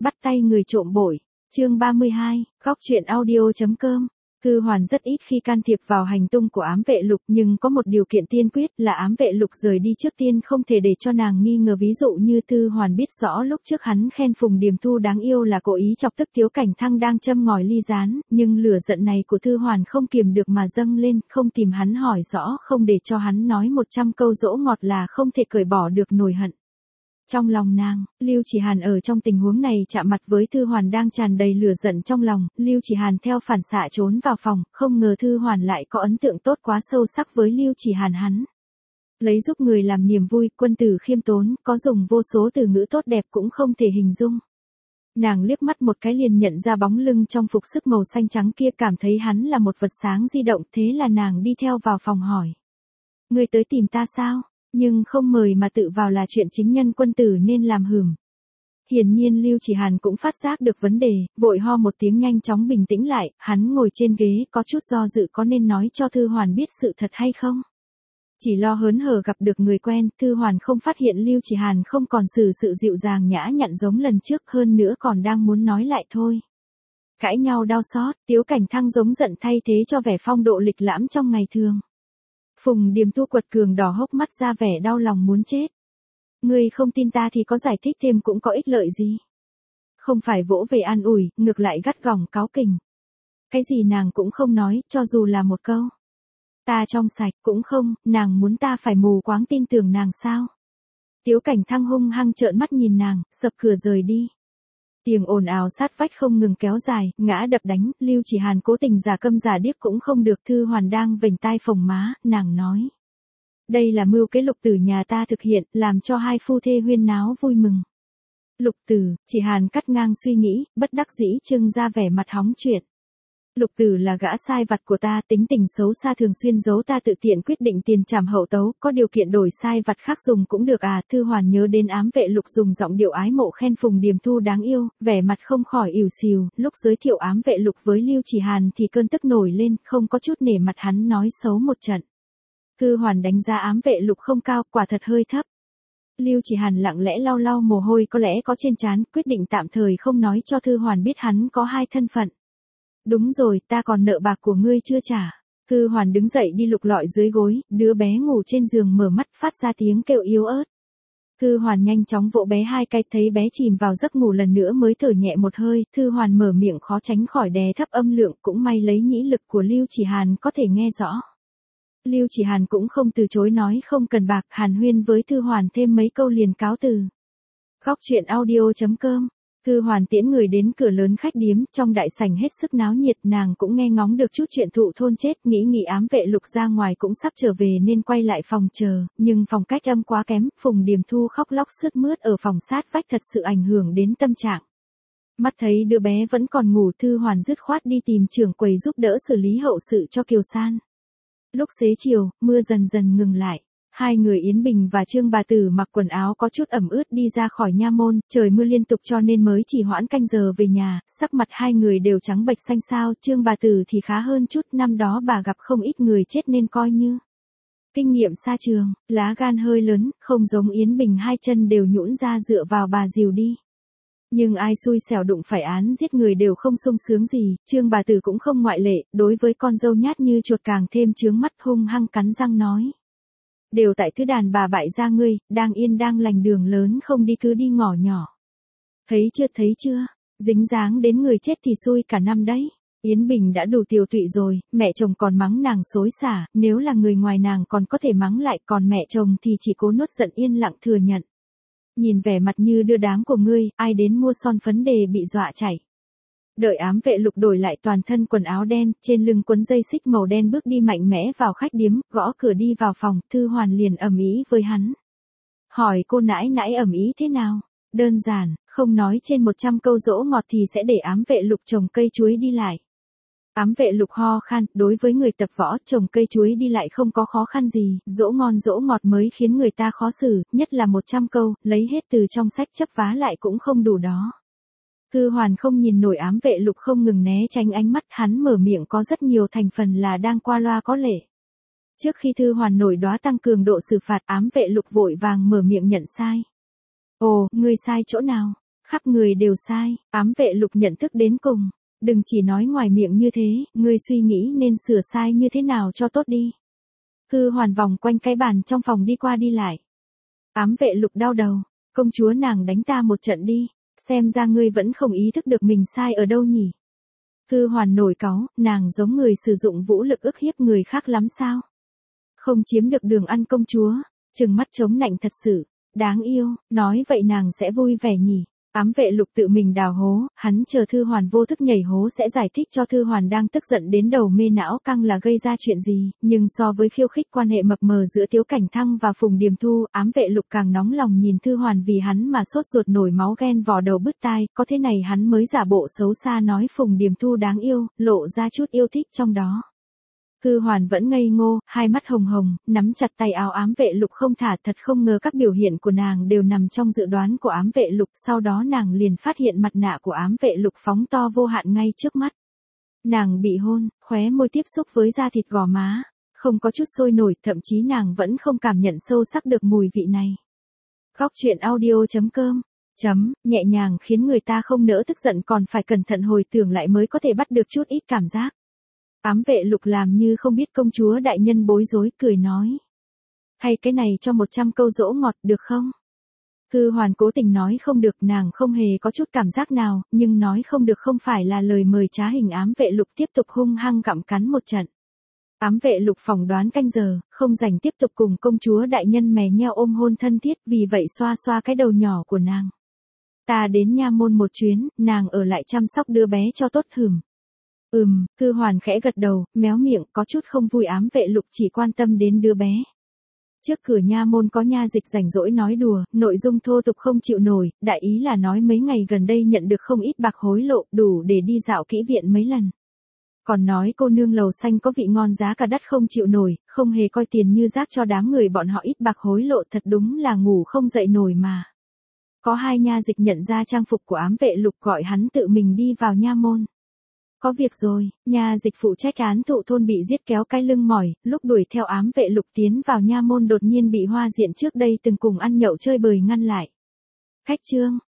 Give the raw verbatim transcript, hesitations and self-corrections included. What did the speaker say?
bắt tay người trộm bội. Chương ba mươi hai, góc truyện audio.com. Thư Hoàn rất ít khi can thiệp vào hành tung của ám vệ Lục, nhưng có một điều kiện tiên quyết là ám vệ Lục rời đi trước tiên không thể để cho nàng nghi ngờ. Ví dụ như Thư Hoàn biết rõ lúc trước hắn khen Phùng Điềm Thu đáng yêu là cố ý chọc tức Tiếu Cảnh Thăng đang châm ngòi ly gián, nhưng lửa giận này của Thư Hoàn không kiềm được mà dâng lên, không tìm hắn hỏi rõ, không để cho hắn nói một trăm câu dỗ ngọt là không thể cởi bỏ được nỗi hận. Trong lòng nàng, Lưu Chỉ Hàn ở trong tình huống này chạm mặt với Thư Hoàn đang tràn đầy lửa giận trong lòng, Lưu Chỉ Hàn theo phản xạ trốn vào phòng, không ngờ Thư Hoàn lại có ấn tượng tốt quá sâu sắc với Lưu Chỉ Hàn hắn. Lấy giúp người làm niềm vui, quân tử khiêm tốn, có dùng vô số từ ngữ tốt đẹp cũng không thể hình dung. Nàng liếc mắt một cái liền nhận ra bóng lưng trong phục sức màu xanh trắng kia, cảm thấy hắn là một vật sáng di động, thế là nàng đi theo vào phòng hỏi. Ngươi tới tìm ta sao? Nhưng không mời mà tự vào là chuyện chính nhân quân tử nên làm hửm. Hiển nhiên Lưu Chỉ Hàn cũng phát giác được vấn đề, vội ho một tiếng nhanh chóng bình tĩnh lại, hắn ngồi trên ghế có chút do dự có nên nói cho Thư Hoàn biết sự thật hay không. Chỉ lo hớn hở gặp được người quen, Thư Hoàn không phát hiện Lưu Chỉ Hàn không còn xử sự dịu dàng nhã nhặn giống lần trước, hơn nữa còn đang muốn nói lại thôi. Cãi nhau đau xót, Tiếu Cảnh Thăng giống giận thay thế cho vẻ phong độ lịch lãm trong ngày thường. Phùng Điềm Thu quật cường đỏ hốc mắt ra vẻ đau lòng muốn chết. Ngươi không tin ta thì có giải thích thêm cũng có ích lợi gì. Không phải vỗ về an ủi, ngược lại gắt gỏng cáu kỉnh. Cái gì nàng cũng không nói, cho dù là một câu. Ta trong sạch cũng không, nàng muốn ta phải mù quáng tin tưởng nàng sao. Tiếu Cảnh Thăng hung hăng trợn mắt nhìn nàng, sập cửa rời đi. Tiếng ồn ào sát vách không ngừng kéo dài, ngã đập đánh, Lưu Chỉ Hàn cố tình giả câm giả điếc cũng không được. Thư Hoàn đang vểnh tai phồng má, nàng nói. Đây là mưu kế Lục Tử nhà ta thực hiện, làm cho hai phu thê huyên náo vui mừng. Lục Tử, Chỉ Hàn cắt ngang suy nghĩ, bất đắc dĩ trưng ra vẻ mặt hóng chuyện. Lục Tử là gã sai vặt của ta, tính tình xấu xa thường xuyên giấu ta, tự tiện quyết định tiền trảm hậu tấu, có điều kiện đổi sai vặt khác dùng cũng được à. Thư Hoàn nhớ đến ám vệ Lục dùng giọng điệu ái mộ khen Phùng Điềm Thu đáng yêu, vẻ mặt không khỏi ỉu xìu, lúc giới thiệu ám vệ Lục với Lưu Chỉ Hàn thì cơn tức nổi lên, không có chút nể mặt hắn nói xấu một trận. Thư Hoàn đánh giá ám vệ Lục không cao, quả thật hơi thấp. Lưu Chỉ Hàn lặng lẽ lau lau mồ hôi có lẽ có trên trán, quyết định tạm thời không nói cho Thư Hoàn biết hắn có hai thân phận. Đúng rồi, ta còn nợ bạc của ngươi chưa trả. Thư Hoàn đứng dậy đi lục lọi dưới gối, đứa bé ngủ trên giường mở mắt phát ra tiếng kêu yếu ớt. Thư Hoàn nhanh chóng vỗ bé hai cái, thấy bé chìm vào giấc ngủ lần nữa mới thở nhẹ một hơi. Thư Hoàn mở miệng khó tránh khỏi đè thấp âm lượng, cũng may lấy nhĩ lực của Lưu Chỉ Hàn có thể nghe rõ. Lưu Chỉ Hàn cũng không từ chối nói không cần bạc, hàn huyên với Thư Hoàn thêm mấy câu liền cáo từ. Góc truyện audio.com. Thư Hoàn tiễn người đến cửa lớn khách điếm, trong đại sảnh hết sức náo nhiệt, nàng cũng nghe ngóng được chút chuyện thụ thôn chết, nghĩ nghĩ ám vệ Lục ra ngoài cũng sắp trở về nên quay lại phòng chờ, nhưng phòng cách âm quá kém, Phùng Điềm Thu khóc lóc sướt mướt ở phòng sát vách thật sự ảnh hưởng đến tâm trạng. Mắt thấy đứa bé vẫn còn ngủ, Thư Hoàn dứt khoát đi tìm trưởng quầy giúp đỡ xử lý hậu sự cho Kiều San. Lúc xế chiều, mưa dần dần ngừng lại. Hai người Yến Bình và Trương Bà Tử mặc quần áo có chút ẩm ướt đi ra khỏi nha môn, trời mưa liên tục cho nên mới chỉ hoãn canh giờ về nhà, sắc mặt hai người đều trắng bệch xanh xao, Trương Bà Tử thì khá hơn chút, năm đó bà gặp không ít người chết nên coi như kinh nghiệm xa trường, lá gan hơi lớn, không giống Yến Bình hai chân đều nhũn ra dựa vào bà dìu đi. Nhưng ai xui xẻo đụng phải án giết người đều không sung sướng gì, Trương Bà Tử cũng không ngoại lệ, đối với con dâu nhát như chuột càng thêm chướng mắt, hung hăng cắn răng nói. Đều tại thứ đàn bà bại gia ngươi, đang yên đang lành đường lớn không đi cứ đi ngõ nhỏ. Thấy chưa thấy chưa, dính dáng đến người chết thì xui cả năm đấy. Yến Bình đã đủ tiều tụy rồi, mẹ chồng còn mắng nàng xối xả, nếu là người ngoài nàng còn có thể mắng lại, còn mẹ chồng thì chỉ cố nuốt giận yên lặng thừa nhận. Nhìn vẻ mặt như đưa đám của ngươi, ai đến mua son phấn đề bị dọa chảy. Đợi ám vệ Lục đổi lại toàn thân quần áo đen, trên lưng quấn dây xích màu đen bước đi mạnh mẽ vào khách điếm, gõ cửa đi vào phòng, Thư Hoàn liền ầm ĩ với hắn. Hỏi cô nãi nãi ầm ĩ thế nào? Đơn giản, không nói trên một trăm câu dỗ ngọt thì sẽ để ám vệ Lục trồng cây chuối đi lại. Ám vệ Lục ho khan, đối với người tập võ, trồng cây chuối đi lại không có khó khăn gì, dỗ ngon dỗ ngọt mới khiến người ta khó xử, nhất là một trăm câu, lấy hết từ trong sách chấp vá lại cũng không đủ đó. Thư Hoàn không nhìn nổi ám vệ Lục không ngừng né tránh ánh mắt, hắn mở miệng có rất nhiều thành phần là đang qua loa có lệ. Trước khi Thư Hoàn nổi đoá tăng cường độ xử phạt, ám vệ Lục vội vàng mở miệng nhận sai. Ồ, ngươi sai chỗ nào? khắp người đều sai, ám vệ lục nhận thức đến cùng. Đừng chỉ nói ngoài miệng như thế, ngươi suy nghĩ nên sửa sai như thế nào cho tốt đi. Thư Hoàn vòng quanh cái bàn trong phòng đi qua đi lại. Ám vệ lục đau đầu, công chúa nàng đánh ta một trận đi, xem ra ngươi vẫn không ý thức được mình sai ở đâu nhỉ. Thư Hoàn nổi cáu, nàng giống người sử dụng vũ lực ức hiếp người khác lắm sao? Không chiếm được đường ăn công chúa, trừng mắt chống nạnh thật sự, đáng yêu, nói vậy nàng sẽ vui vẻ nhỉ. Ám vệ lục tự mình đào hố, hắn chờ Thư Hoàn vô thức nhảy hố sẽ giải thích cho Thư Hoàn đang tức giận đến đầu mê não căng là gây ra chuyện gì, nhưng so với khiêu khích quan hệ mập mờ giữa Tiếu Cảnh Thăng và Phùng Điềm Thu, ám vệ lục càng nóng lòng nhìn Thư Hoàn vì hắn mà sốt ruột nổi máu ghen vò đầu bứt tai, có thế này hắn mới giả bộ xấu xa nói Phùng Điềm Thu đáng yêu, lộ ra chút yêu thích trong đó. Thư Hoàn vẫn ngây ngô, hai mắt hồng hồng, nắm chặt tay áo ám vệ lục không thả, thật không ngờ các biểu hiện của nàng đều nằm trong dự đoán của ám vệ lục, sau đó nàng liền phát hiện mặt nạ của ám vệ lục phóng to vô hạn ngay trước mắt. Nàng bị hôn, khóe môi tiếp xúc với da thịt gò má, không có chút sôi nổi, thậm chí nàng vẫn không cảm nhận sâu sắc được mùi vị này. Góc truyện audio chấm com chấm, nhẹ nhàng khiến người ta không nỡ tức giận còn phải cẩn thận hồi tưởng lại mới có thể bắt được chút ít cảm giác. Ám vệ lục làm như không biết công chúa đại nhân bối rối, cười nói. Hay cái này cho một trăm câu dỗ ngọt được không? Thư Hoàn cố tình nói không được, nàng không hề có chút cảm giác nào, nhưng nói không được không phải là lời mời trá hình. Ám vệ lục tiếp tục hung hăng gặm cắn một trận. Ám vệ lục phỏng đoán canh giờ, không rảnh tiếp tục cùng công chúa đại nhân mè nheo ôm hôn thân thiết, vì vậy xoa xoa cái đầu nhỏ của nàng. Ta đến nha môn một chuyến, nàng ở lại chăm sóc đứa bé cho tốt hửm. Ừm, Thư Hoàn khẽ gật đầu, méo miệng, có chút không vui. Ám vệ lục chỉ quan tâm đến đứa bé. Trước cửa nha môn có nha dịch rảnh rỗi nói đùa, nội dung thô tục không chịu nổi, đại ý là nói mấy ngày gần đây nhận được không ít bạc hối lộ, đủ để đi dạo kỹ viện mấy lần. Còn nói cô nương lầu xanh có vị ngon giá cả đắt không chịu nổi, không hề coi tiền như rác cho đám người bọn họ ít bạc hối lộ, thật đúng là ngủ không dậy nổi mà. Có hai nha dịch nhận ra trang phục của ám vệ lục gọi hắn tự mình đi vào nha môn. Có việc rồi, nha dịch phụ trách án thụ thôn bị giết kéo cái lưng mỏi, lúc đuổi theo ám vệ lục tiến vào nha môn đột nhiên bị Hoa Diện trước đây từng cùng ăn nhậu chơi bời ngăn lại. Khách trương,